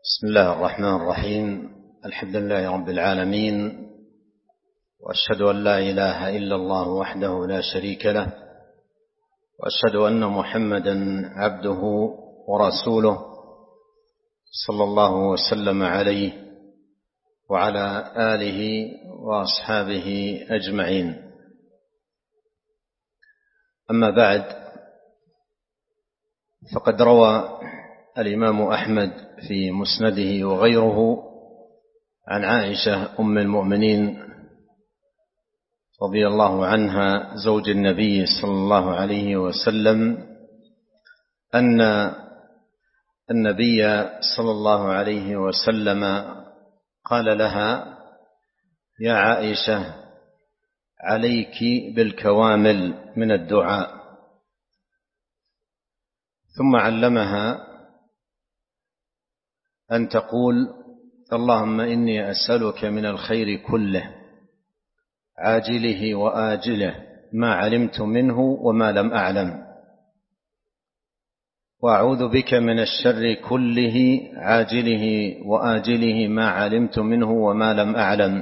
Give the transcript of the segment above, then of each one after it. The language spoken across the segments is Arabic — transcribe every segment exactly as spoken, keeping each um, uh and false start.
بسم الله الرحمن الرحيم. الحمد لله رب العالمين، وأشهد أن لا إله إلا الله وحده لا شريك له، وأشهد أن محمدا عبده ورسوله صلى الله وسلم عليه وعلى آله وأصحابه أجمعين. أما بعد، فقد روى الإمام أحمد في مسنده وغيره عن عائشة أم المؤمنين رضي الله عنها زوج النبي صلى الله عليه وسلم أن النبي صلى الله عليه وسلم قال لها: يا عائشة، عليك بالكوامل من الدعاء. ثم علمها أن تقول: اللهم إني أسألك من الخير كله عاجله وآجله ما علمت منه وما لم أعلم، وأعوذ بك من الشر كله عاجله وآجله ما علمت منه وما لم أعلم.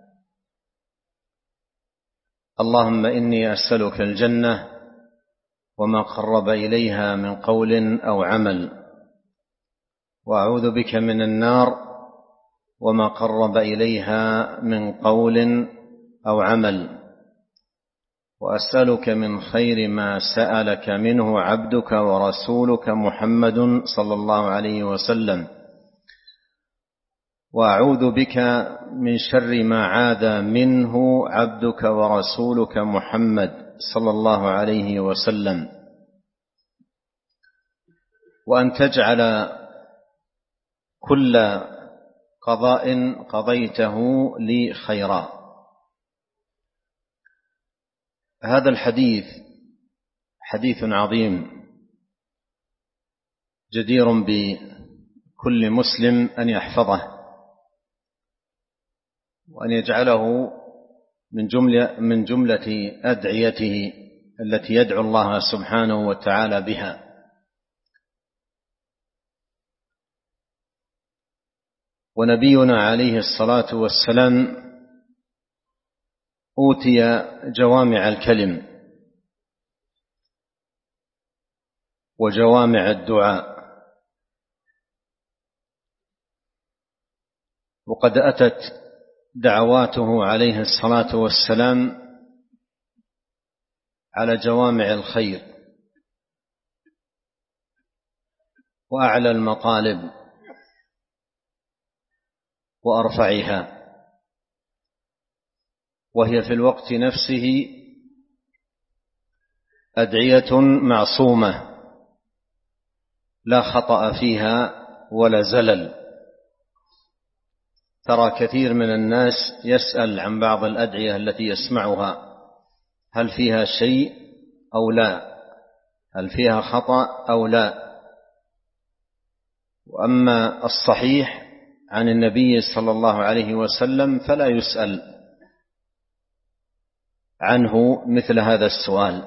اللهم إني أسألك الجنة وما قرب إليها من قول أو عمل، وأعوذ بك من النار وما قرب إليها من قول أو عمل، وأسألك من خير ما سألك منه عبدك ورسولك محمد صلى الله عليه وسلم، وأعوذ بك من شر ما عاد منه عبدك ورسولك محمد صلى الله عليه وسلم، وأن تجعل كل قضاء قضيته لي خيرا. هذا الحديث حديث عظيم جدير بكل مسلم أن يحفظه، وأن يجعله من جملة, من جملة أدعيته التي يدعو الله سبحانه وتعالى بها. ونبينا عليه الصلاة والسلام أوتي جوامع الكلم وجوامع الدعاء، وقد أتت دعواته عليه الصلاة والسلام على جوامع الخير وأعلى المطالب وأرفعها، وهي في الوقت نفسه أدعية معصومة لا خطأ فيها ولا زلل. ترى كثير من الناس يسأل عن بعض الأدعية التي يسمعها هل فيها شيء أو لا، هل فيها خطأ أو لا. وأما الصحيح عن النبي صلى الله عليه وسلم فلا يسأل عنه مثل هذا السؤال،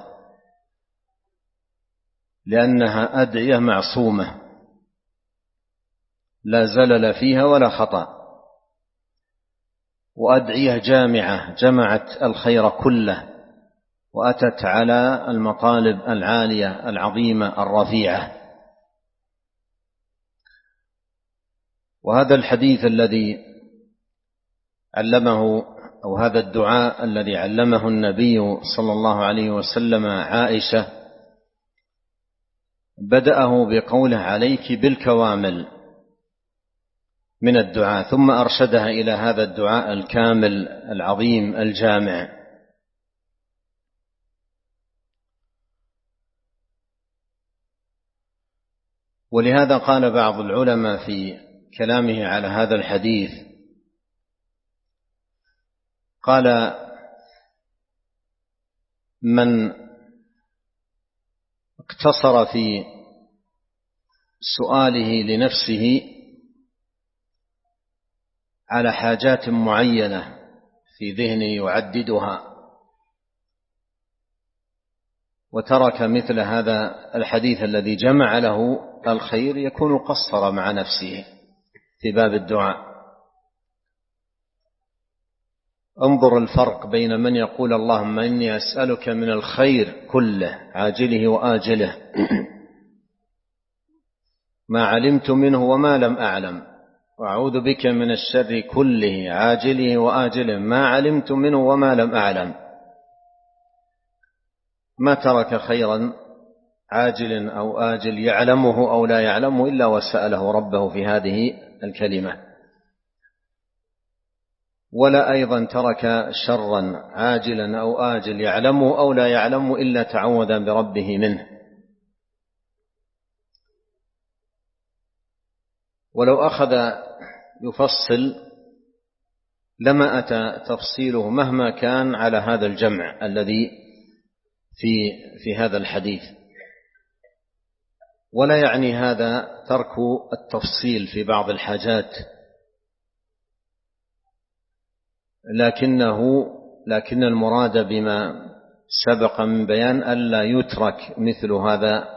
لأنها أدعية معصومة لا زلل فيها ولا خطأ، وأدعية جامعة جمعت الخير كله، وأتت على المطالب العالية العظيمة الرفيعة. وهذا الحديث الذي علمه أو هذا الدعاء الذي علمه النبي صلى الله عليه وسلم عائشة بدأه بقوله: عليك بالكوامل من الدعاء، ثم أرشدها إلى هذا الدعاء الكامل العظيم الجامع. ولهذا قال بعض العلماء في كلامه على هذا الحديث، قال: من اقتصر في سؤاله لنفسه على حاجات معينة في ذهنه يعددها، وترك مثل هذا الحديث الذي جمع له الخير، يكون قصر مع نفسه. في باب الدعاء. انظر الفرق بين من يقول اللهم إني أسألك من الخير كله عاجله وآجله ما علمت منه وما لم أعلم، وأعوذ بك من الشر كله عاجله وآجله ما علمت منه وما لم أعلم. ما ترك خيرا عاجل أو آجل يعلمه أو لا يعلمه إلا وسأله ربه في هذه الكلمة، ولا أيضا ترك شرا عاجلا أو آجل يعلمه أو لا يعلمه إلا تعوذ بربه منه. ولو أخذ يفصل لما أتى تفصيله مهما كان على هذا الجمع الذي في في هذا الحديث. ولا يعني هذا ترك التفصيل في بعض الحاجات، لكنه لكن المراد بما سبق من بيان ألا يترك مثل هذا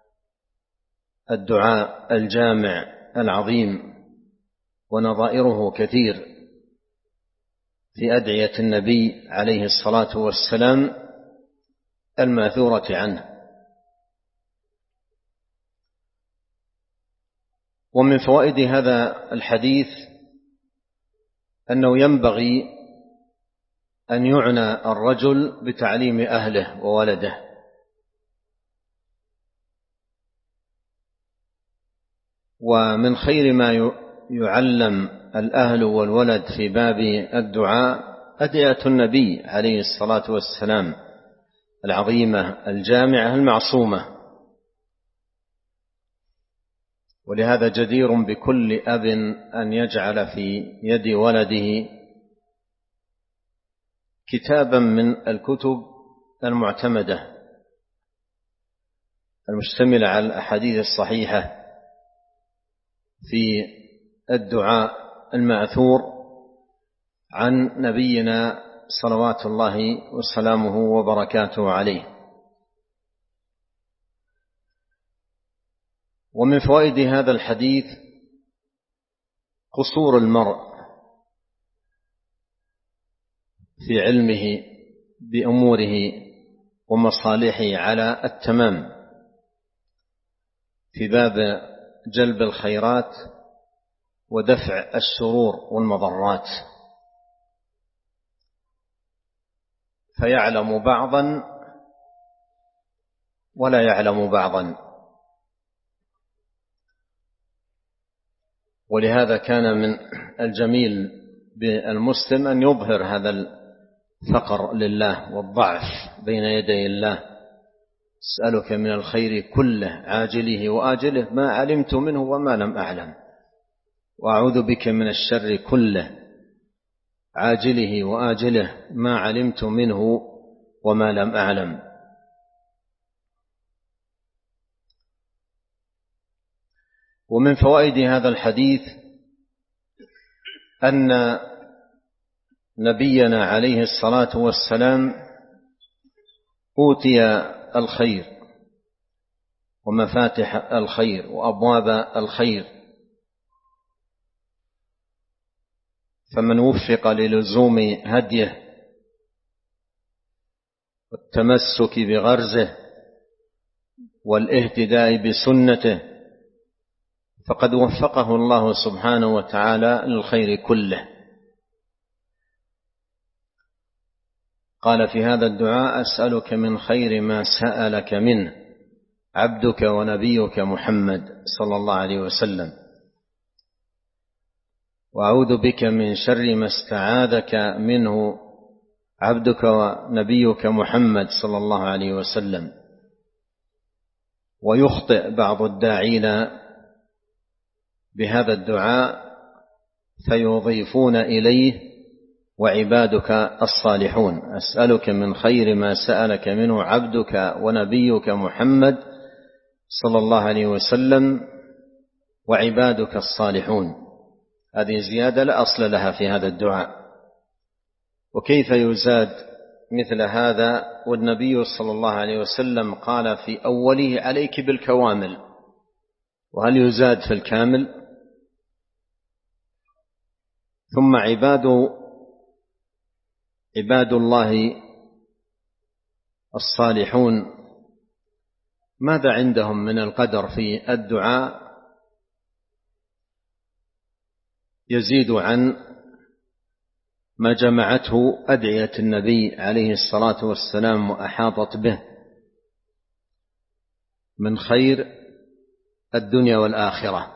الدعاء الجامع العظيم، ونظائره كثير في أدعية النبي عليه الصلاة والسلام الماثورة عنه. ومن فوائد هذا الحديث أنه ينبغي أن يعنى الرجل بتعليم أهله وولده، ومن خير ما يعلم الأهل والولد في باب الدعاء أدعية النبي عليه الصلاة والسلام العظيمة الجامعة المعصومة. ولهذا جدير بكل أب أن يجعل في يد ولده كتابا من الكتب المعتمدة المشتملة على الأحاديث الصحيحة في الدعاء المأثور عن نبينا صلوات الله وسلامه وبركاته عليه. ومن فوائد هذا الحديث قصور المرء في علمه بأموره ومصالحه على التمام في باب جلب الخيرات ودفع الشرور والمضرات، فيعلم بعضا ولا يعلم بعضا. ولهذا كان من الجميل بالمسلم أن يظهر هذا الفقر لله والضعف بين يدي الله. أسألك من الخير كله عاجله وآجله ما علمت منه وما لم أعلم، وأعوذ بك من الشر كله عاجله وآجله ما علمت منه وما لم أعلم. ومن فوائد هذا الحديث أن نبينا عليه الصلاة والسلام أوتي الخير ومفاتح الخير وأبواب الخير، فمن وفق للزوم هديه والتمسك بغرزه والاهتداء بسنته فقد وفقه الله سبحانه وتعالى للخير كله. قال في هذا الدعاء: أسألك من خير ما سألك منه عبدك ونبيك محمد صلى الله عليه وسلم، وأعوذ بك من شر ما استعاذك منه عبدك ونبيك محمد صلى الله عليه وسلم. ويخطئ بعض الداعين بهذا الدعاء فيضيفون إليه وعبادك الصالحون. أسألك من خير ما سألك منه عبدك ونبيك محمد صلى الله عليه وسلم وعبادك الصالحون. هذه زيادة لا أصل لها في هذا الدعاء. وكيف يزاد مثل هذا والنبي صلى الله عليه وسلم قال في أوله: عليك بالكوامل. وهل يزاد في الكامل؟ ثم عباد عباد الله الصالحون ماذا عندهم من القدر في الدعاء يزيد عن ما جمعته أدعية النبي عليه الصلاة والسلام وأحاطت به من خير الدنيا والآخرة.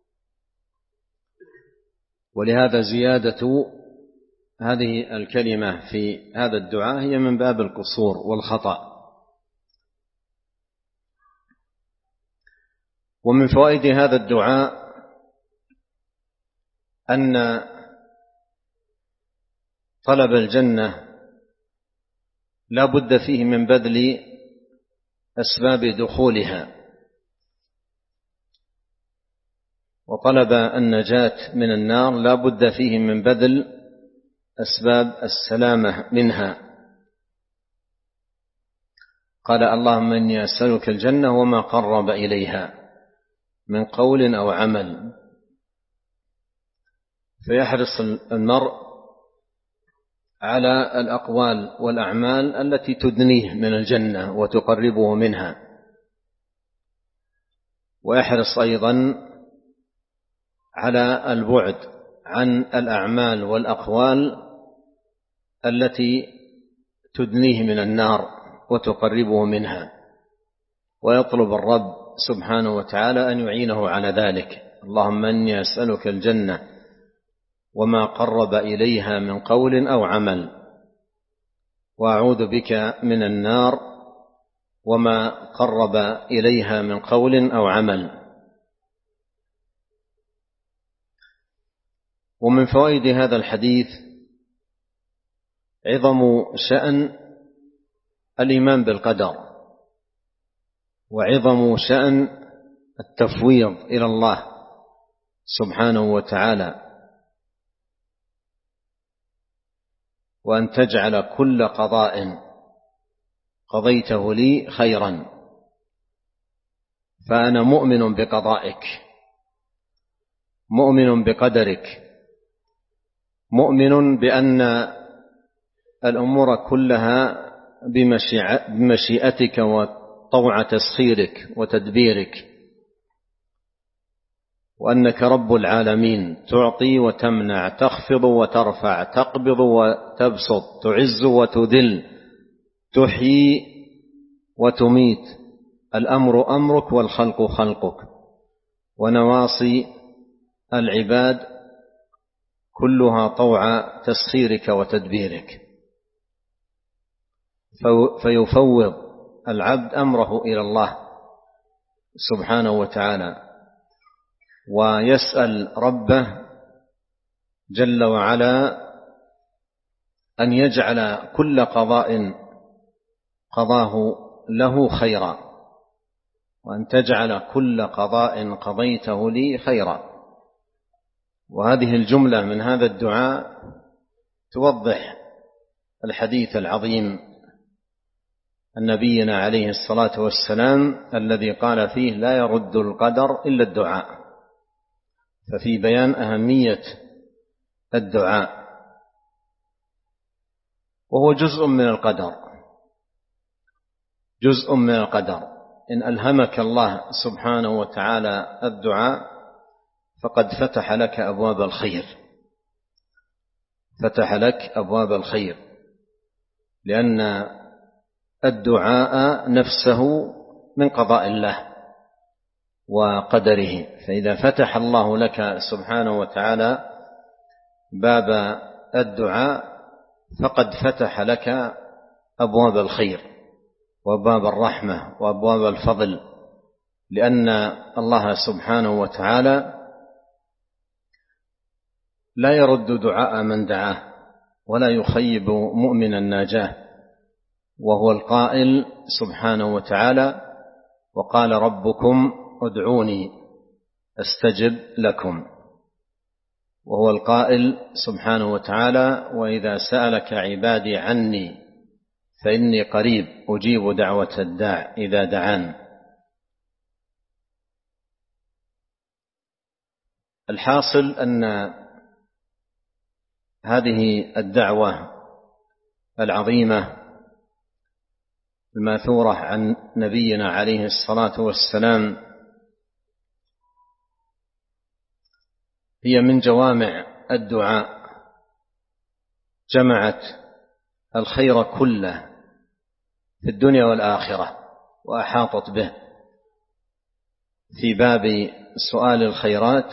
ولهذا زيادة هذه الكلمة في هذا الدعاء هي من باب القصور والخطأ. ومن فوائد هذا الدعاء أن طلب الجنة لا بد فيه من بذل أسباب دخولها، وطلب النجاة من النار لا بد فيه من بذل أسباب السلامة منها. قال اللهم إني أسألك الجنة وما قرب إليها من قول أو عمل. فيحرص المرء على الأقوال والأعمال التي تدنيه من الجنة وتقربه منها، ويحرص أيضا على البعد عن الأعمال والأقوال التي تدنيه من النار وتقربه منها، ويطلب الرب سبحانه وتعالى أن يعينه على ذلك. اللهم إني أسألك الجنة وما قرب إليها من قول أو عمل، وأعوذ بك من النار وما قرب إليها من قول أو عمل. ومن فوائد هذا الحديث عظم شأن الإيمان بالقدر، وعظم شأن التفويض إلى الله سبحانه وتعالى، وأن تجعل كل قضاء قضيته لي خيرا، فأنا مؤمن بقضائك، مؤمن بقدرك، مؤمن بأن الأمور كلها بمشيئتك وطوع تسخيرك وتدبيرك، وأنك رب العالمين، تعطي وتمنع، تخفض وترفع، تقبض وتبسط، تعز وتذل، تحيي وتميت، الأمر أمرك والخلق خلقك، ونواصي العباد كلها طوع تسخيرك وتدبيرك. فيفوض العبد أمره إلى الله سبحانه وتعالى، ويسأل ربه جل وعلا أن يجعل كل قضاء قضاه له خيرا، وأن تجعل كل قضاء قضيته لي خيرا. وهذه الجملة من هذا الدعاء توضح الحديث العظيم عن نبينا عليه الصلاة والسلام الذي قال فيه لا يرد القدر إلا الدعاء، ففي بيان أهمية الدعاء، وهو جزء من القدر، جزء من القدر. إن ألهمك الله سبحانه وتعالى الدعاء فقد فتح لك أبواب الخير، فتح لك أبواب الخير، لأن الدعاء نفسه من قضاء الله وقدره. فإذا فتح الله لك سبحانه وتعالى باب الدعاء فقد فتح لك أبواب الخير وأبواب الرحمة وأبواب الفضل، لأن الله سبحانه وتعالى لا يرد دعاء من دعاه ولا يخيب مؤمنا ناجاه، وهو القائل سبحانه وتعالى وقال ربكم ادعوني استجب لكم، وهو القائل سبحانه وتعالى وإذا سألك عبادي عني فإني قريب أجيب دعوة الداع إذا دعان. الحاصل أن هذه الدعوة العظيمة الماثورة عن نبينا عليه الصلاة والسلام هي من جوامع الدعاء، جمعت الخير كله في الدنيا والآخرة وأحاطت به في باب سؤال الخيرات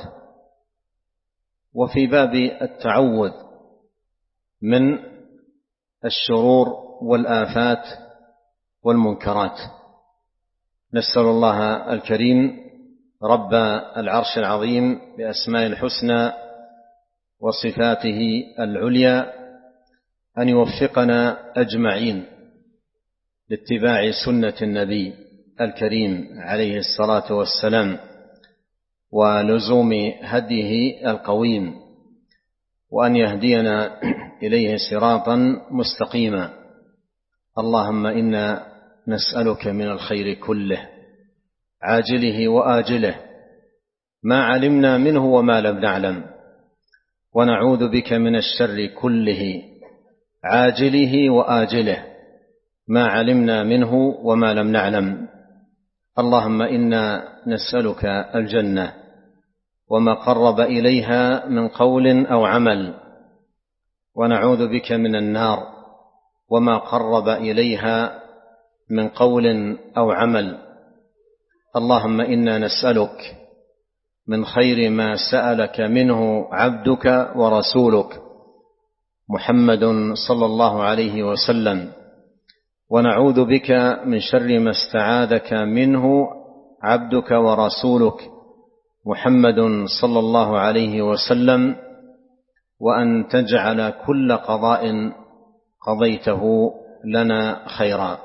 وفي باب التعوذ من الشرور والآفات والمنكرات. نسأل الله الكريم رب العرش العظيم بأسماء الحسنى وصفاته العليا أن يوفقنا أجمعين لاتباع سنة النبي الكريم عليه الصلاة والسلام ولزوم هديه القويم، وأن يهدينا إليه صراطا مستقيما. اللهم إنا نسألك من الخير كله عاجله وآجله ما علمنا منه وما لم نعلم، ونعوذ بك من الشر كله عاجله وآجله ما علمنا منه وما لم نعلم. اللهم إنا نسألك الجنة وما قرب إليها من قول أو عمل، ونعوذ بك من النار وما قرب إليها من قول أو عمل. اللهم إنا نسألك من خير ما سألك منه عبدك ورسولك محمد صلى الله عليه وسلم، ونعوذ بك من شر ما استعاذك منه عبدك ورسولك محمد صلى الله عليه وسلم، وأن تجعل كل قضاء قضيته لنا خيرا.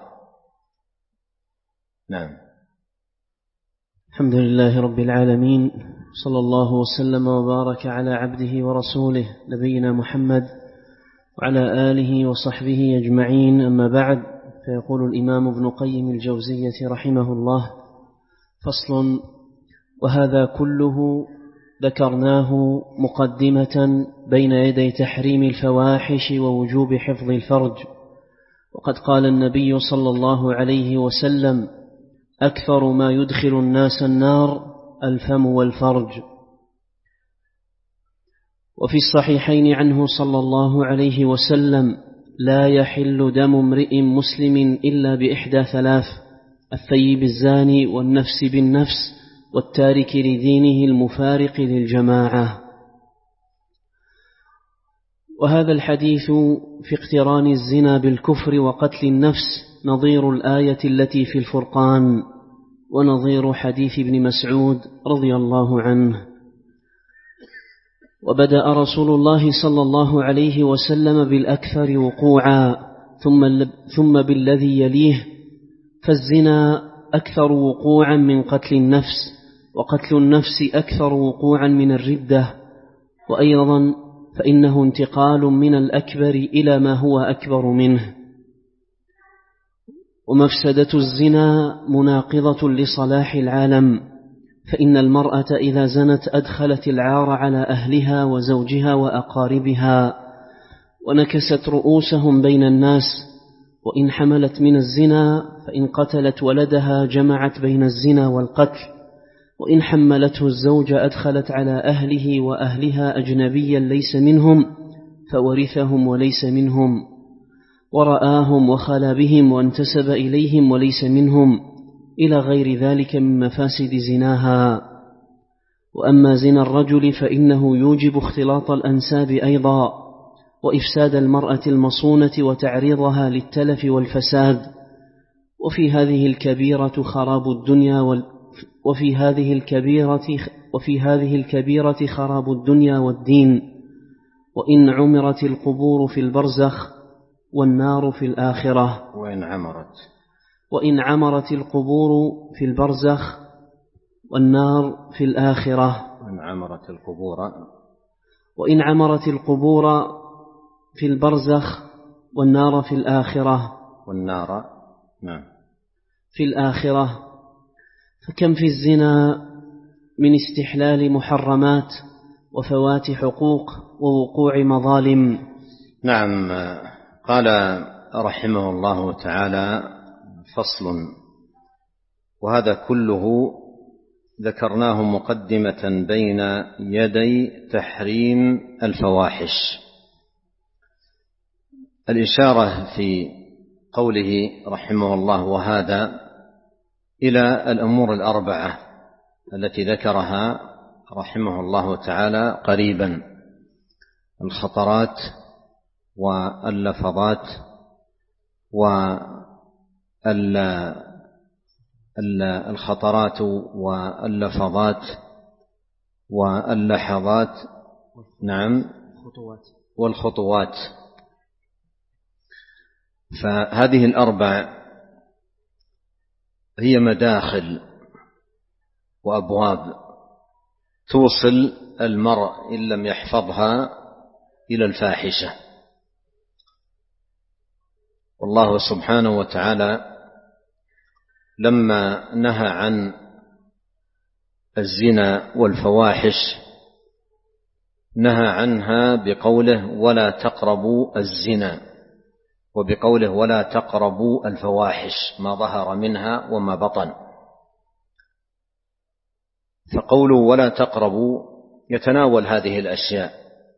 نعم. الحمد لله رب العالمين، صلى الله وسلم وبارك على عبده ورسوله نبينا محمد وعلى آله وصحبه أجمعين، أما بعد. فيقول الإمام ابن قيم الجوزية رحمه الله: فصل: وهذا كله ذكرناه مقدمة بين يدي تحريم الفواحش ووجوب حفظ الفرج. وقد قال النبي صلى الله عليه وسلم: أكثر ما يدخل الناس النار الفم والفرج. وفي الصحيحين عنه صلى الله عليه وسلم: لا يحل دم امرئ مسلم إلا بإحدى ثلاث: الثيب الزاني، والنفس بالنفس، والتارك لدينه المفارق للجماعة. وهذا الحديث في اقتران الزنا بالكفر وقتل النفس نظير الآية التي في الفرقان، ونظير حديث ابن مسعود رضي الله عنه. وبدأ رسول الله صلى الله عليه وسلم بالأكثر وقوعا ثم ثم بالذي يليه، فالزنا أكثر وقوعا من قتل النفس، وقتل النفس أكثر وقوعا من الردة، وأيضا فإنه انتقال من الأكبر إلى ما هو أكبر منه. ومفسدة الزنا مناقضة لصلاح العالم، فإن المرأة إذا زنت أدخلت العار على أهلها وزوجها وأقاربها، ونكست رؤوسهم بين الناس. وإن حملت من الزنا فإن قتلت ولدها جمعت بين الزنا والقتل، وإن حملته الزوج أدخلت على أهله وأهلها أجنبيا ليس منهم فورثهم وليس منهم، ورآهم وخلا بهم وانتسب إليهم وليس منهم، إلى غير ذلك من مفاسد زناها. وأما زنا الرجل فإنه يوجب اختلاط الأنساب أيضا، وإفساد المرأة المصونة وتعريضها للتلف والفساد. وفي هذه الكبيرة خراب الدنيا وال وفي هذه الكبيرة وفي هذه الكبيرة خراب الدنيا والدين. وإن عمرت القبور في البرزخ والنار في الآخرة. وإن عمرت وإن عمرت القبور في البرزخ والنار في الآخرة. وإن عمرت القبور وإن عمرت القبور في البرزخ والنار في الآخرة. والنار نعم في الآخرة. فكم في الزنا من استحلال محرمات وفوات حقوق ووقوع مظالم. نعم. قال رحمه الله تعالى: فصل. وهذا كله ذكرناه مقدمة بين يدي تحريم الفواحش. الإشارة في قوله رحمه الله وهذا إلى الأمور الأربعة التي ذكرها رحمه الله تعالى قريبا: الخطرات واللفظات والخطرات واللفظات واللحظات، نعم، والخطوات. فهذه الأربع هي مداخل وأبواب توصل المرء إن لم يحفظها إلى الفاحشة. والله سبحانه وتعالى لما نهى عن الزنا والفواحش نهى عنها بقوله: ولا تقربوا الزنا، وبقوله: ولا تقربوا الفواحش، ما ظهر منها وما بطن. فقولوا ولا تقربوا يتناول هذه الأشياء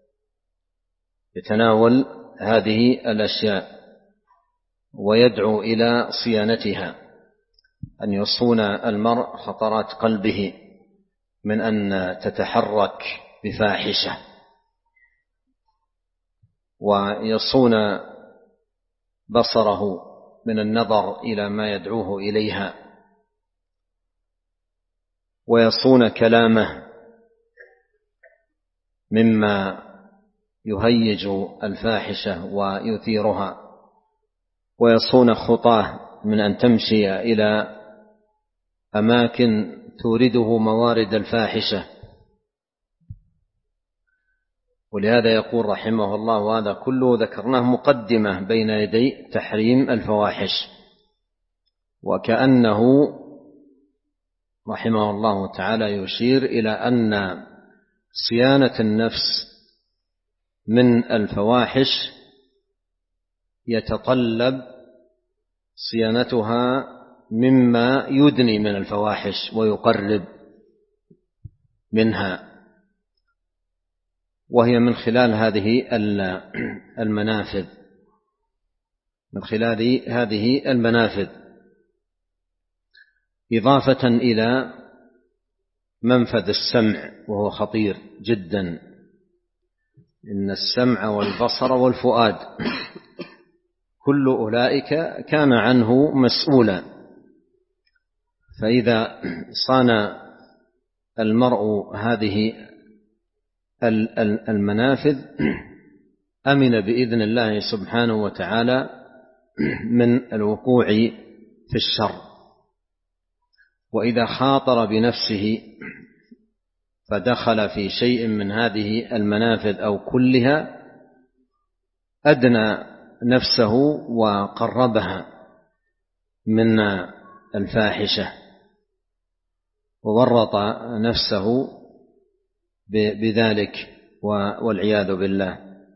يتناول هذه الأشياء ويدعو إلى صيانتها، أن يصون المرء خطرات قلبه من أن تتحرك بفاحشة، ويصون بصره من النظر إلى ما يدعوه إليها، ويصون كلامه مما يهيج الفاحشة ويثيرها، ويصون خطاه من أن تمشي إلى أماكن تورده موارد الفاحشة. ولهذا يقول رحمه الله: وهذا كله ذكرناه مقدمة بين يدي تحريم الفواحش. وكأنه رحمه الله تعالى يشير إلى أن صيانة النفس من الفواحش يتطلب صيانتها مما يدني من الفواحش ويقرب منها، وهي من خلال هذه المنافذ من خلال هذه المنافذ إضافة إلى منفذ السمع، وهو خطير جدا. إن السمع والبصر والفؤاد كل أولئك كان عنه مسؤولا. فإذا صان المرء هذه المنافذ أمن بإذن الله سبحانه وتعالى من الوقوع في الشر. وإذا خاطر بنفسه فدخل في شيء من هذه المنافذ أو كلها أدنى نفسه وقربها من الفاحشة وورط نفسه بذلك والعياذ بالله.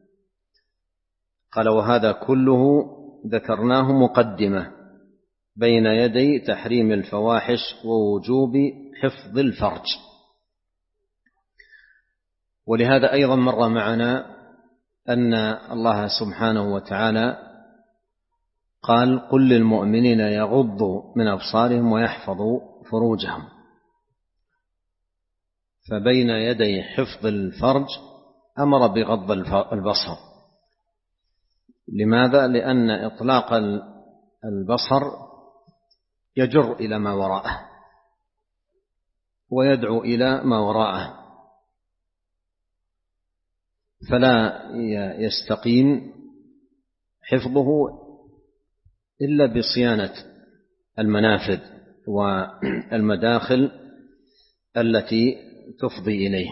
قال: وهذا كله ذكرناه مقدمة بين يدي تحريم الفواحش ووجوب حفظ الفرج. ولهذا أيضا مر معنا أن الله سبحانه وتعالى قال: قل للمؤمنين يغضوا من أبصارهم ويحفظوا فروجهم. فبين يدي حفظ الفرج أمر بغض البصر. لماذا؟ لأن إطلاق البصر يجر إلى ما وراءه ويدعو إلى ما وراءه، فلا يستقيم حفظه إلا بصيانة المنافذ والمداخل التي تفضي إليه.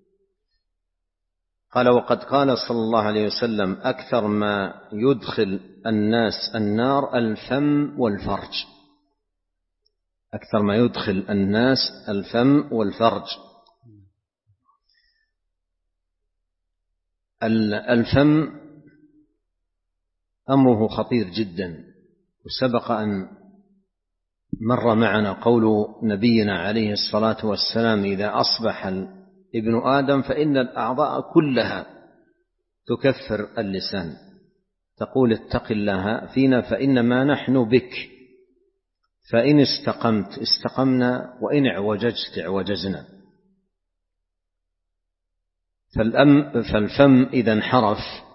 قال: وقد قال صلى الله عليه وسلم: أكثر ما يدخل الناس النار الفم والفرج. أكثر ما يدخل الناس الفم والفرج. الفم أمره خطير جدا، وسبق أن مر معنا قول نبينا عليه الصلاة والسلام: إذا أصبح ابن آدم فإن الأعضاء كلها تكفر اللسان، تقول: اتق الله فينا فإنما نحن بك، فإن استقمت استقمنا وإن اعوججت اعوججنا. فالفم إذا انحرف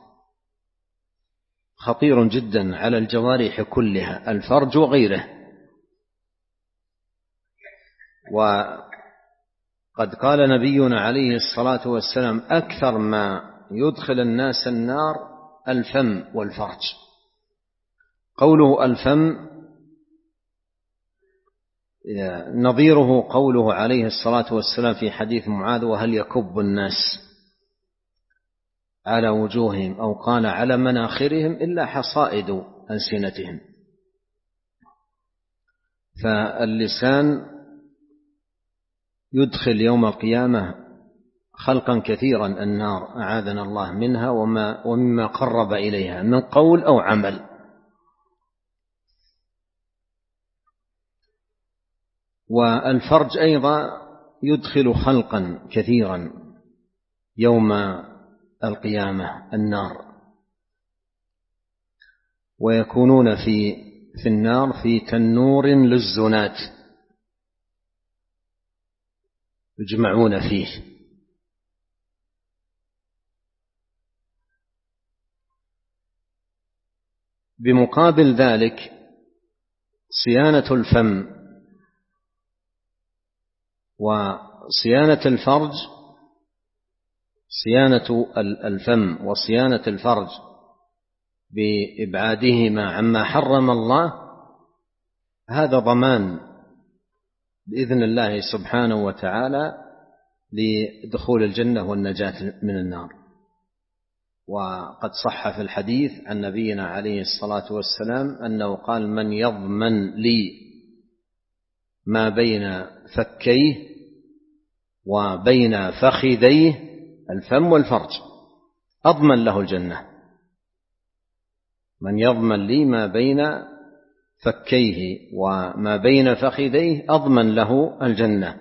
خطير جدا على الجوارح كلها، الفرج وغيره. وقد قال نبينا عليه الصلاة والسلام: أكثر ما يدخل الناس النار الفم والفرج. قوله الفم نظيره قوله عليه الصلاة والسلام في حديث معاذ: وهل يكب الناس على وجوههم أو قال على مناخرهم إلا حصائد ألسنتهم. فاللسان يدخل يوم القيامة خلقا كثيرا النار، أعاذنا الله منها وما ومما قرب إليها من قول أو عمل. والفرج أيضا يدخل خلقا كثيرا يوم القيامة النار، ويكونون في في النار في تنور للزنات يجمعون فيه. بمقابل ذلك صيانة الفم وصيانة الفرج، صيانة الفم وصيانة الفرج بإبعادهما عما حرم الله، هذا ضمان بإذن الله سبحانه وتعالى لدخول الجنة والنجاة من النار. وقد صح في الحديث عن نبينا عليه الصلاة والسلام أنه قال: من يضمن لي ما بين فكيه وبين فخذيه الفم والفرج أضمن له الجنة. من يضمن لي ما بين فكيه وما بين فخذيه أضمن له الجنة.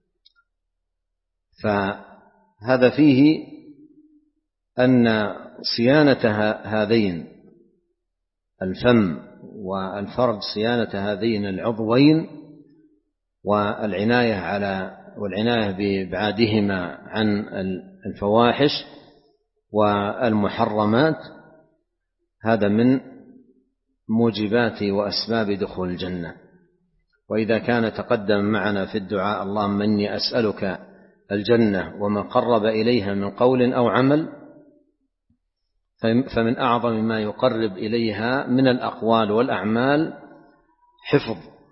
فهذا فيه أن صيانة هذين الفم والفرج، صيانة هذين العضوين والعناية على والعناية بإبعادهما عن الفواحش والمحرمات، هذا من موجبات وأسباب دخول الجنة. وإذا كان تقدم معنا في الدعاء: اللهم إني أسألك الجنة وما قرب إليها من قول أو عمل، فمن أعظم ما يقرب إليها من الأقوال والأعمال حفظ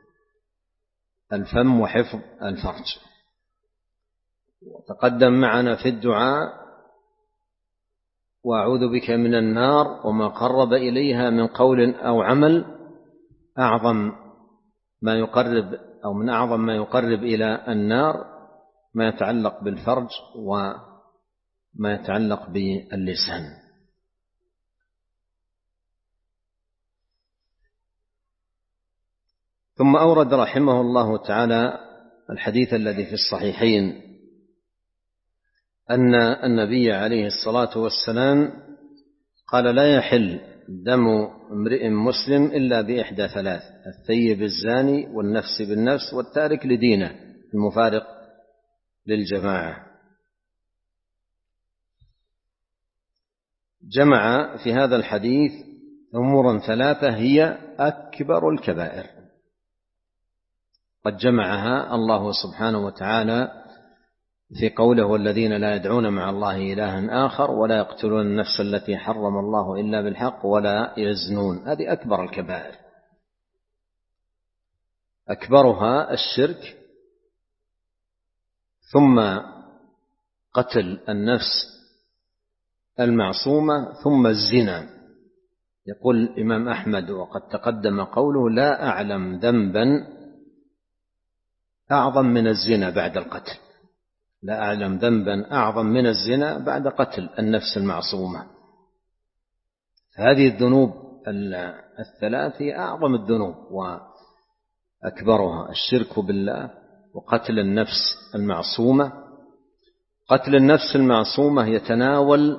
الفم وحفظ الفرج. وتقدم معنا في الدعاء: وأعوذ بك من النار وما قرب إليها من قول أو عمل. أعظم ما يقرب أو من أعظم ما يقرب إلى النار ما يتعلق بالفرج وما يتعلق باللسان. ثم أورد رحمه الله تعالى الحديث الذي في الصحيحين أن النبي عليه الصلاة والسلام قال: لا يحل دم امرئ مسلم إلا بإحدى ثلاث: الثيب الزاني والنفس بالنفس والتارك لدينه المفارق للجماعة. جمع في هذا الحديث أمورا ثلاثة هي أكبر الكبائر، قد جمعها الله سبحانه وتعالى في قوله: والذين لا يدعون مع الله إلها آخر ولا يقتلون النفس التي حرم الله إلا بالحق ولا يزنون. هذه أكبر الكبائر، أكبرها الشرك، ثم قتل النفس المعصومة، ثم الزنا. يقول الإمام أحمد وقد تقدم قوله: لا أعلم ذنبا أعظم من الزنا بعد القتل. لا أعلم ذنبا أعظم من الزنا بعد قتل النفس المعصومة. هذه الذنوب الثلاث هي أعظم الذنوب وأكبرها: الشرك بالله، وقتل النفس المعصومة. قتل النفس المعصومة يتناول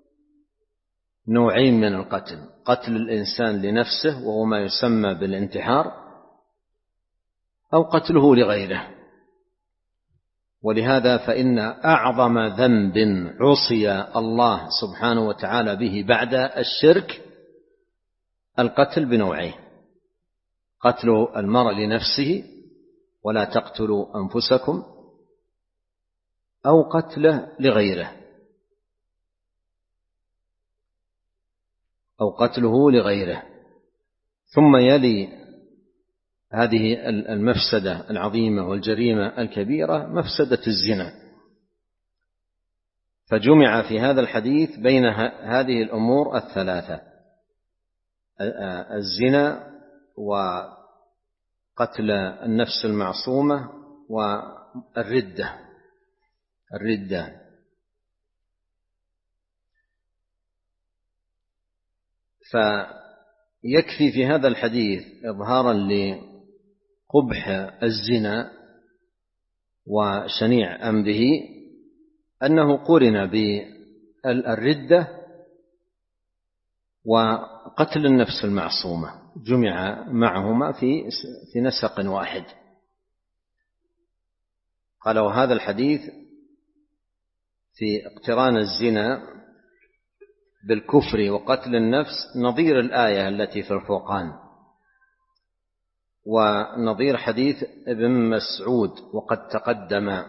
نوعين من القتل: قتل الإنسان لنفسه وهو ما يسمى بالانتحار، أو قتله لغيره. ولهذا فإن أعظم ذنب عصي الله سبحانه وتعالى به بعد الشرك القتل بنوعين: قتل المرء لنفسه ولا تقتلوا أنفسكم، أو قتله لغيره أو قتله لغيره. ثم يلي هذه المفسدة العظيمة والجريمة الكبيرة مفسدة الزنا. فجمع في هذا الحديث بين هذه الأمور الثلاثة: الزنا وقتل النفس المعصومة والردة الردة فيكفي في هذا الحديث إظهارا لقبح الزنا وشنيع أمره أنه قرن بالردة وقتل النفس المعصومة، جمع معهما في في نسق واحد. قال: وهذا الحديث في اقتران الزنا بالكفر وقتل النفس نظير الآية التي في الفرقان، ونظير حديث ابن مسعود وقد تقدم.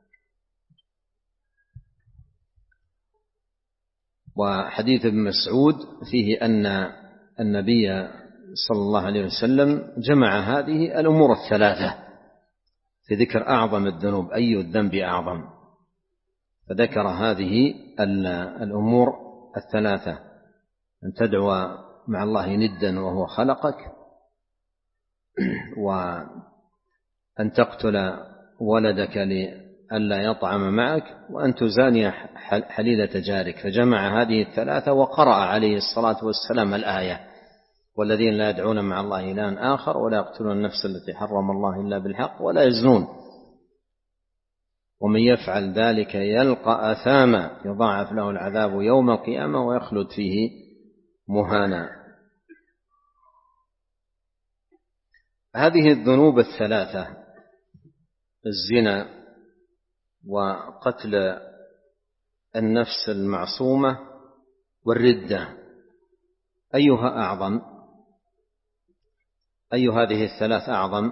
وحديث ابن مسعود فيه أن النبي صلى الله عليه وسلم جمع هذه الأمور الثلاثة في ذكر أعظم الذنوب: أي الذنب أعظم، فذكر هذه الأمور الثلاثة: أن تدعو مع الله ندا وهو خلقك، وأن تقتل ولدك لئلا يطعم معك، وأن تزاني حليلة جارك. فجمع هذه الثلاثة وقرأ عليه الصلاة والسلام الآية: والذين لا يدعون مع الله إلها آخر ولا يقتلون النفس التي حرم الله إلا بالحق ولا يزنون ومن يفعل ذلك يلقى أثاما يضاعف له العذاب يوم القيامة ويخلد فيه مهانا. هذه الذنوب الثلاثة: الزنا وقتل النفس المعصومة والردة، أيها أعظم؟ أي هذه الثلاث أعظم؟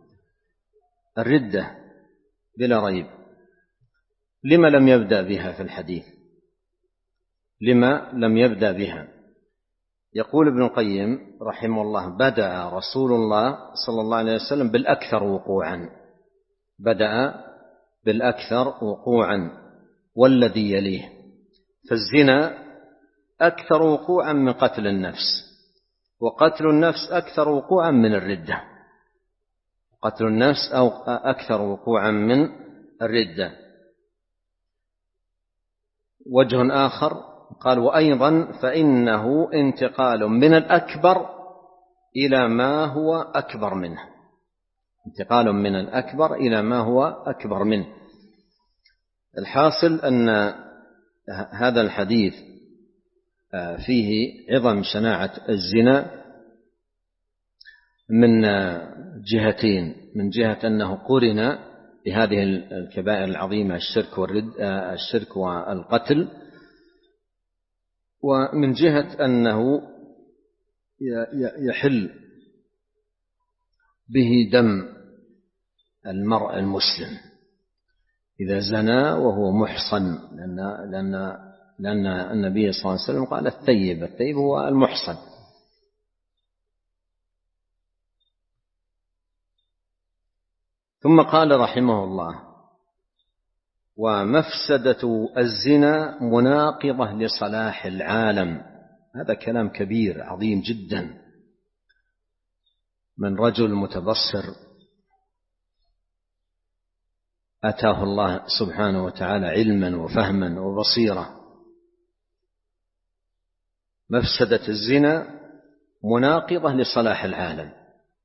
الردة بلا ريب. لما لم يبدأ بها في الحديث؟ لما لم يبدأ بها؟ يقول ابن القيم رحمه الله: بدأ رسول الله صلى الله عليه وسلم بالأكثر وقوعا بدأ بالأكثر وقوعا والذي يليه. فالزنا أكثر وقوعا من قتل النفس، وقتل النفس أكثر وقوعا من الردة. قتل النفس أو أكثر وقوعا من الردة. وجه آخر قال: وأيضا فإنه انتقال من الأكبر إلى ما هو أكبر منه، انتقال من الأكبر إلى ما هو أكبر منه. الحاصل أن هذا الحديث فيه عظم شناعة الزنا من جهتين: من جهة أنه قرن بهذه الكبائر العظيمة: الشرك والرد الشرك والقتل، ومن جهة أنه يحل به دم المرء المسلم إذا زنى وهو محصن، لأن, لأن, لأن النبي صلى الله عليه وسلم قال: الثيب الثيب هو المحصن. ثم قال رحمه الله: ومفسدة الزنا مناقضة لصلاح العالم. هذا كلام كبير عظيم جدا من رجل متبصر آتاه الله سبحانه وتعالى علما وفهما وبصيرة. مفسدة الزنا مناقضة لصلاح العالم.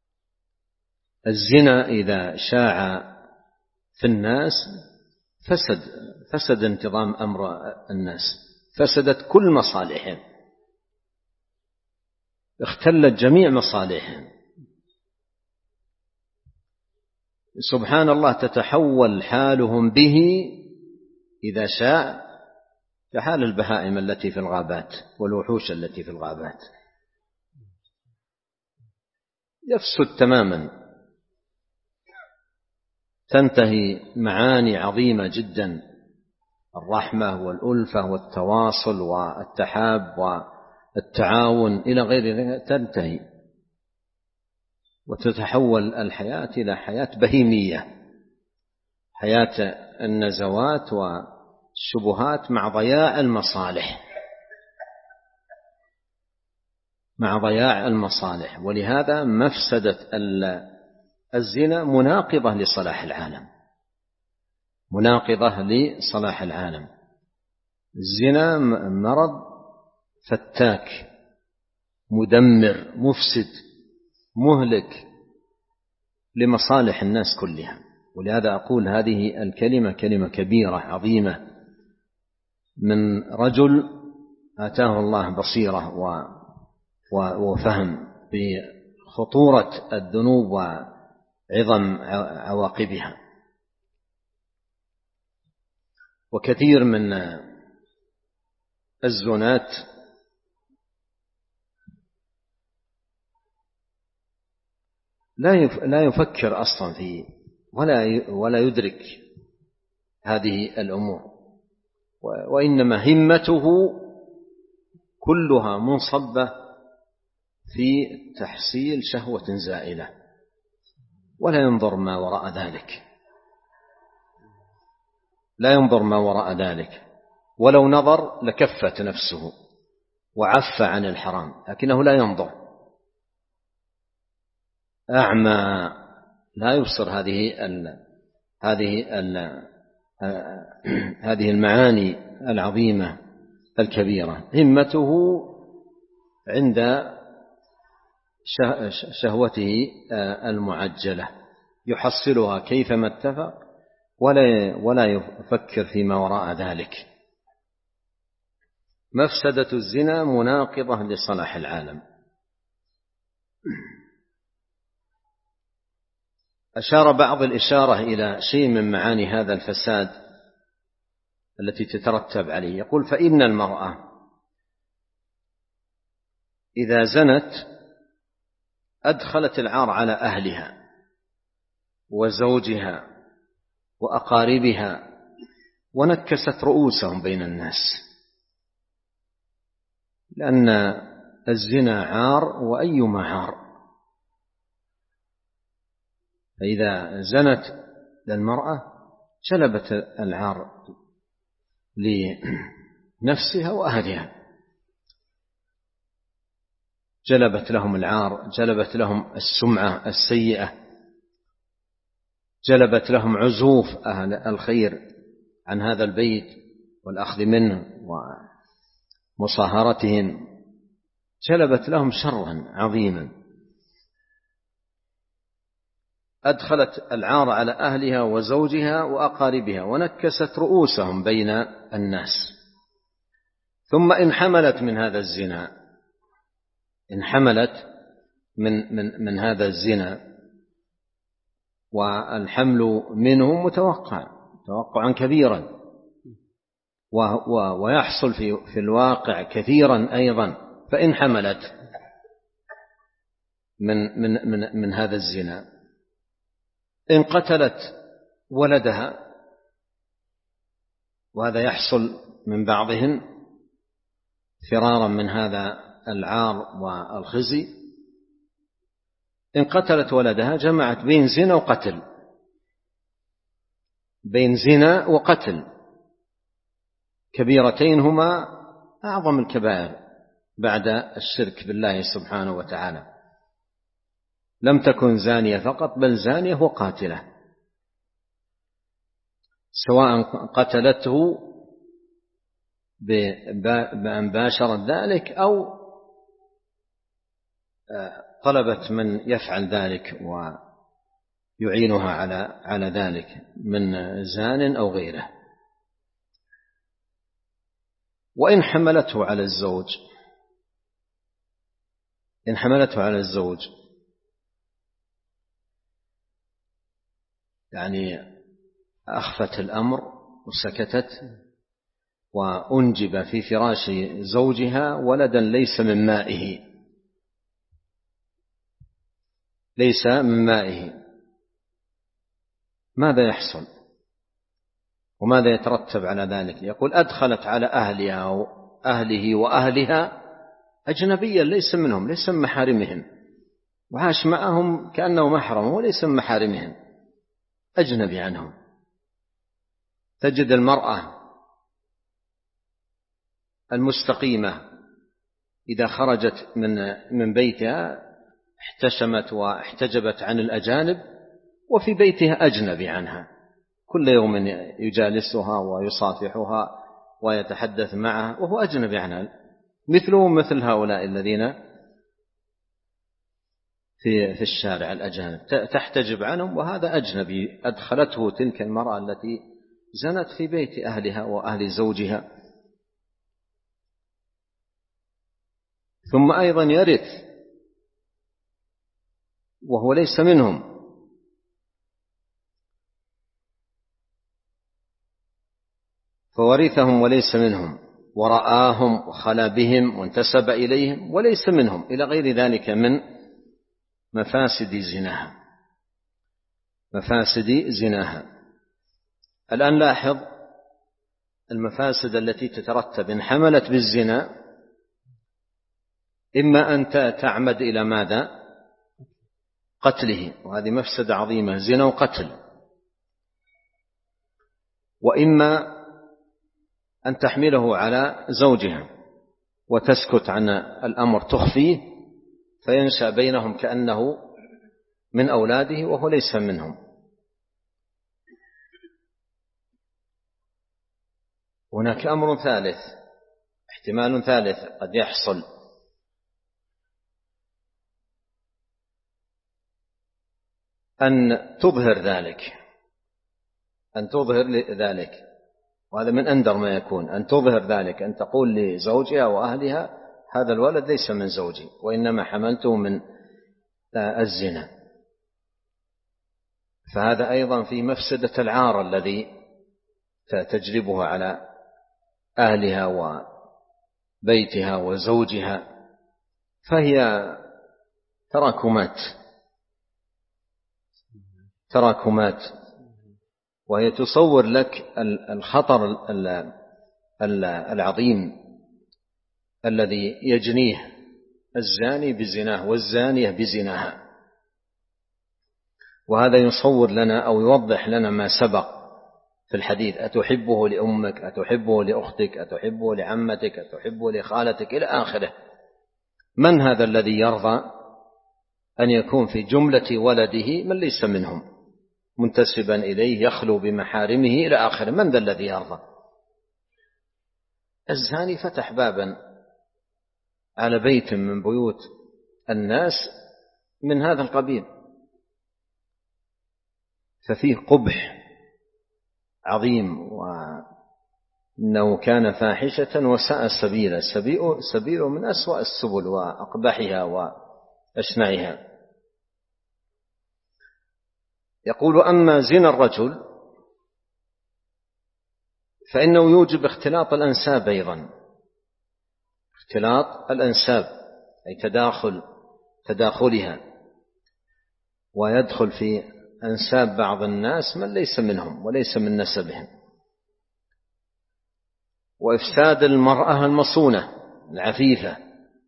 الزنا إذا شاع في الناس فسد فسد انتظام أمر الناس، فسدت كل مصالحهم، اختلت جميع مصالحهم. سبحان الله تتحول حالهم به إذا شاء كحال البهائم التي في الغابات والوحوش التي في الغابات، يفسد تماما. تنتهي معاني عظيمة جدا، الرحمة والألفة والتواصل والتحاب والتعاون إلى غير ذلك، تنتهي وتتحول الحياة إلى حياة بهيمية، حياة النزوات والشبهات مع ضياع المصالح مع ضياع المصالح. ولهذا مفسدة الزنا مناقضة لصلاح العالم، مناقضة لصلاح العالم. الزنا مرض فتاك مدمر مفسد مهلك لمصالح الناس كلها. ولهذا أقول هذه الكلمة كلمة كبيرة عظيمة من رجل آتاه الله بصيرة وفهم بخطورة الذنوب وعظم عواقبها. وكثير من الزنات لا يفكر أصلا في ولا ولا يدرك هذه الأمور، وإنما همته كلها منصبة في تحصيل شهوة زائلة، ولا ينظر ما وراء ذلك، لا ينظر ما وراء ذلك. ولو نظر لكفت نفسه وعف عن الحرام، لكنه لا ينظر، أعمى لا يبصر هذه ال هذه ال هذه المعاني العظيمة الكبيرة. همته عند شهوته المعجلة يحصلها كيفما اتفق، ولا ولا يفكر فيما وراء ذلك. مفسدة الزنا مناقضة لصلاح العالم. أشار بعض الإشارة إلى شيء من معاني هذا الفساد التي تترتب عليه. يقول: فإن المرأة إذا زنت أدخلت العار على أهلها وزوجها وأقاربها ونكست رؤوسهم بين الناس، لأن الزنا عار وأيما عار. فإذا زنت للمرأة جلبت العار لنفسها وأهلها، جلبت لهم العار، جلبت لهم السمعة السيئة، جلبت لهم عزوف أهل الخير عن هذا البيت والأخذ منه ومصاهرتهم، جلبت لهم شرا عظيما. أدخلت العار على أهلها وزوجها وأقاربها ونكست رؤوسهم بين الناس. ثم إن حملت من هذا الزنا، إن حملت من, من, من هذا الزنا، والحمل منه متوقع توقعا كبيرا، ويحصل في, في الواقع كثيرا أيضا. فإن حملت من, من, من, من هذا الزنا، إن قتلت ولدها، وهذا يحصل من بعضهم فرارا من هذا العار والخزي، إن قتلت ولدها جمعت بين زنا وقتل، بين زنا وقتل، كبيرتين هما أعظم الكبائر بعد الشرك بالله سبحانه وتعالى. لم تكن زانية فقط، بل زانية وقاتلة. سواء قتلته بأن باشرت ذلك أو طلبت من يفعل ذلك ويعينها على على ذلك من زان أو غيره. وإن حملته على الزوج إن حملته على الزوج يعني أخفت الأمر وسكتت وأنجب في فراش زوجها ولدا ليس من مائه ليس من مائه ماذا يحصل وماذا يترتب على ذلك؟ يقول أدخلت على أهلها وأهله وأهلها أجنبيا ليس منهم ليس من محارمهم، وعاش معهم كأنه محرم وليس من محارمهم، أجنبي عنهم. تجد المرأة المستقيمة إذا خرجت من من بيتها احتشمت واحتجبت عن الأجانب، وفي بيتها أجنبي عنها، كل يوم يجالسها ويصافحها ويتحدث معها وهو أجنبي عنها، مثله مثل هؤلاء الذين في في الشارع الأجانب تحتجب عنهم، وهذا أجنبي أدخلته تلك المرأة التي زنت في بيت أهلها وأهل زوجها. ثم أيضا يرث وهو ليس منهم، فورثهم وليس منهم، ورآهم وخلا بهم وانتسب إليهم وليس منهم، إلى غير ذلك من مفاسد زناها مفاسد زناها. الآن لاحظ المفاسد التي تترتب إن حملت بالزنا، إما أن تعمد إلى ماذا؟ قتله، وهذه مفسدة عظيمة، زنا وقتل. وإما أن تحمله على زوجها وتسكت عن الأمر تخفيه، فينشأ بينهم كأنه من أولاده وهو ليس منهم. هناك أمر ثالث، احتمال ثالث قد يحصل، أن تظهر ذلك أن تظهر ذلك وهذا من أندر ما يكون، أن تظهر ذلك، أن تقول لزوجها وأهلها هذا الولد ليس من زوجي وإنما حملته من الزنا، فهذا أيضا في مفسدة العار الذي تجلبها على أهلها وبيتها وزوجها، فهي تراكمات تراكمات وهي تصور لك الخطر العظيم الذي يجنيه الزاني بزناه والزانية بزناها. وهذا يصور لنا أو يوضح لنا ما سبق في الحديث: أتحبه لأمك، أتحبه لأختك، أتحبه لعمتك، أتحبه لخالتك، إلى آخره. من هذا الذي يرضى أن يكون في جملة ولده من ليس منهم منتسبا إليه يخلو بمحارمه إلى آخره؟ من ذا الذي يرضى؟ الزاني فتح بابا على بيت من بيوت الناس من هذا القبيل، ففيه قبح عظيم، وإنه كان فاحشة وساء سبيلا، سبيل من أسوأ السبل وأقبحها وأشنعها. يقول: أما زنا الرجل فإنه يوجب اختلاط الأنساب أيضا، اختلاط الأنساب أي تداخل تداخلها، ويدخل في أنساب بعض الناس من ليس منهم وليس من نسبهم، وإفساد المرأة المصونة العفيفة.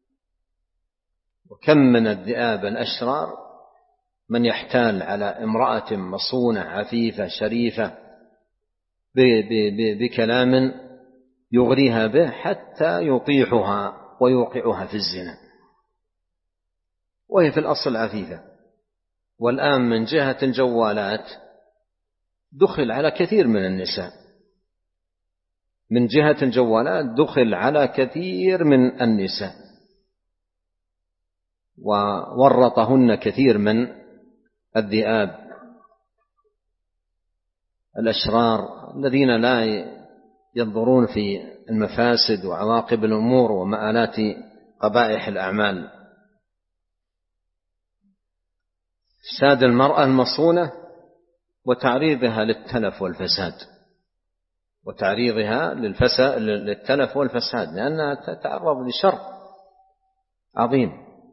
وكم من الذئاب الأشرار من يحتال على امرأة مصونة عفيفة شريفة بكلام يغريها به حتى يطيحها ويوقعها في الزنا، وهي في الأصل عفيفة. والآن من جهة الجوالات دخل على كثير من النساء من جهة الجوالات، دخل على كثير من النساء وورطهن كثير من الذئاب الأشرار الذين لا ينظرون في المفاسد وعواقب الأمور ومآلات قبائح الأعمال. إفساد المرأة المصونة وتعريضها للتلف والفساد وتعريضها للتلف والفساد لأنها تتعرض لشر عظيم.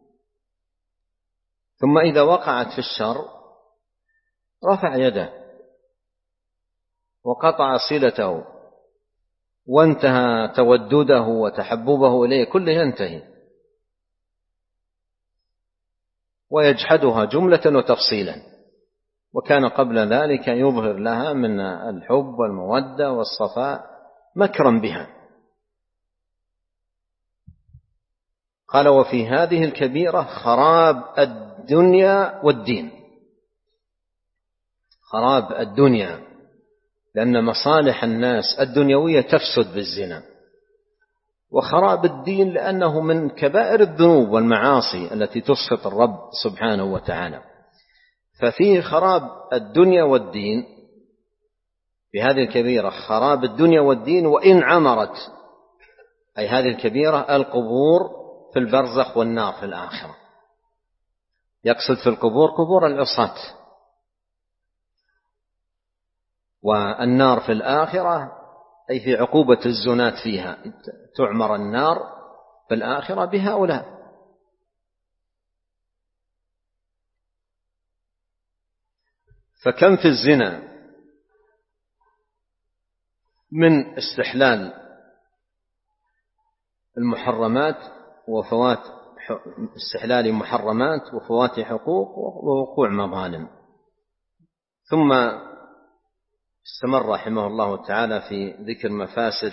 ثم إذا وقعت في الشر رفع يده وقطع صلته وانتهى تودده وتحببه إليه كله ينتهي، ويجحدها جملة وتفصيلا، وكان قبل ذلك يظهر لها من الحب والمودة والصفاء مكرا بها. قال: وفي هذه الكبيرة خراب الدنيا والدين. خراب الدنيا لأن مصالح الناس الدنيوية تفسد بالزنا، وخراب الدين لأنه من كبائر الذنوب والمعاصي التي تسخط الرب سبحانه وتعالى. ففيه خراب الدنيا والدين في هذه الكبيرة، خراب الدنيا والدين وإن عمرت، أي هذه الكبيرة القبور في البرزخ والنار في الآخرة. يقصد في القبور قبور العصاة، والنار في الآخرة أي في عقوبة الزنات فيها، تعمر النار في الآخرة بهؤلاء. فكم في الزنا من استحلال المحرمات وفوات استحلال محرمات وفوات حقوق ووقوع مظالم. ثم استمر رحمه الله تعالى في ذكر مفاسد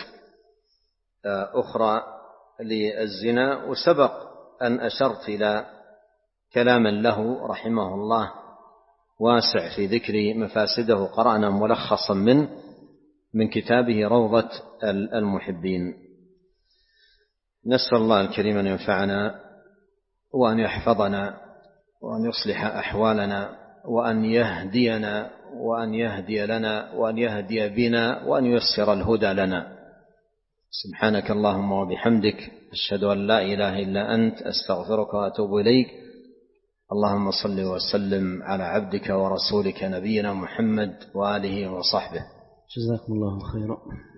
أخرى للزنا، وسبق أن أشرت إلى كلام له رحمه الله واسع في ذكر مفاسده، قرأنا ملخصا من من كتابه روضة المحبين. نسأل الله الكريم أن ينفعنا وأن يحفظنا وأن يصلح أحوالنا وأن يهدينا وأن يهدي لنا وأن يهدي بنا وأن ييسر الهدى لنا. سبحانك اللهم وبحمدك، أشهد أن لا إله إلا أنت، أستغفرك وأتوب إليك. اللهم صل وسلم على عبدك ورسولك نبينا محمد وآله وصحبه. جزاكم الله خيرا.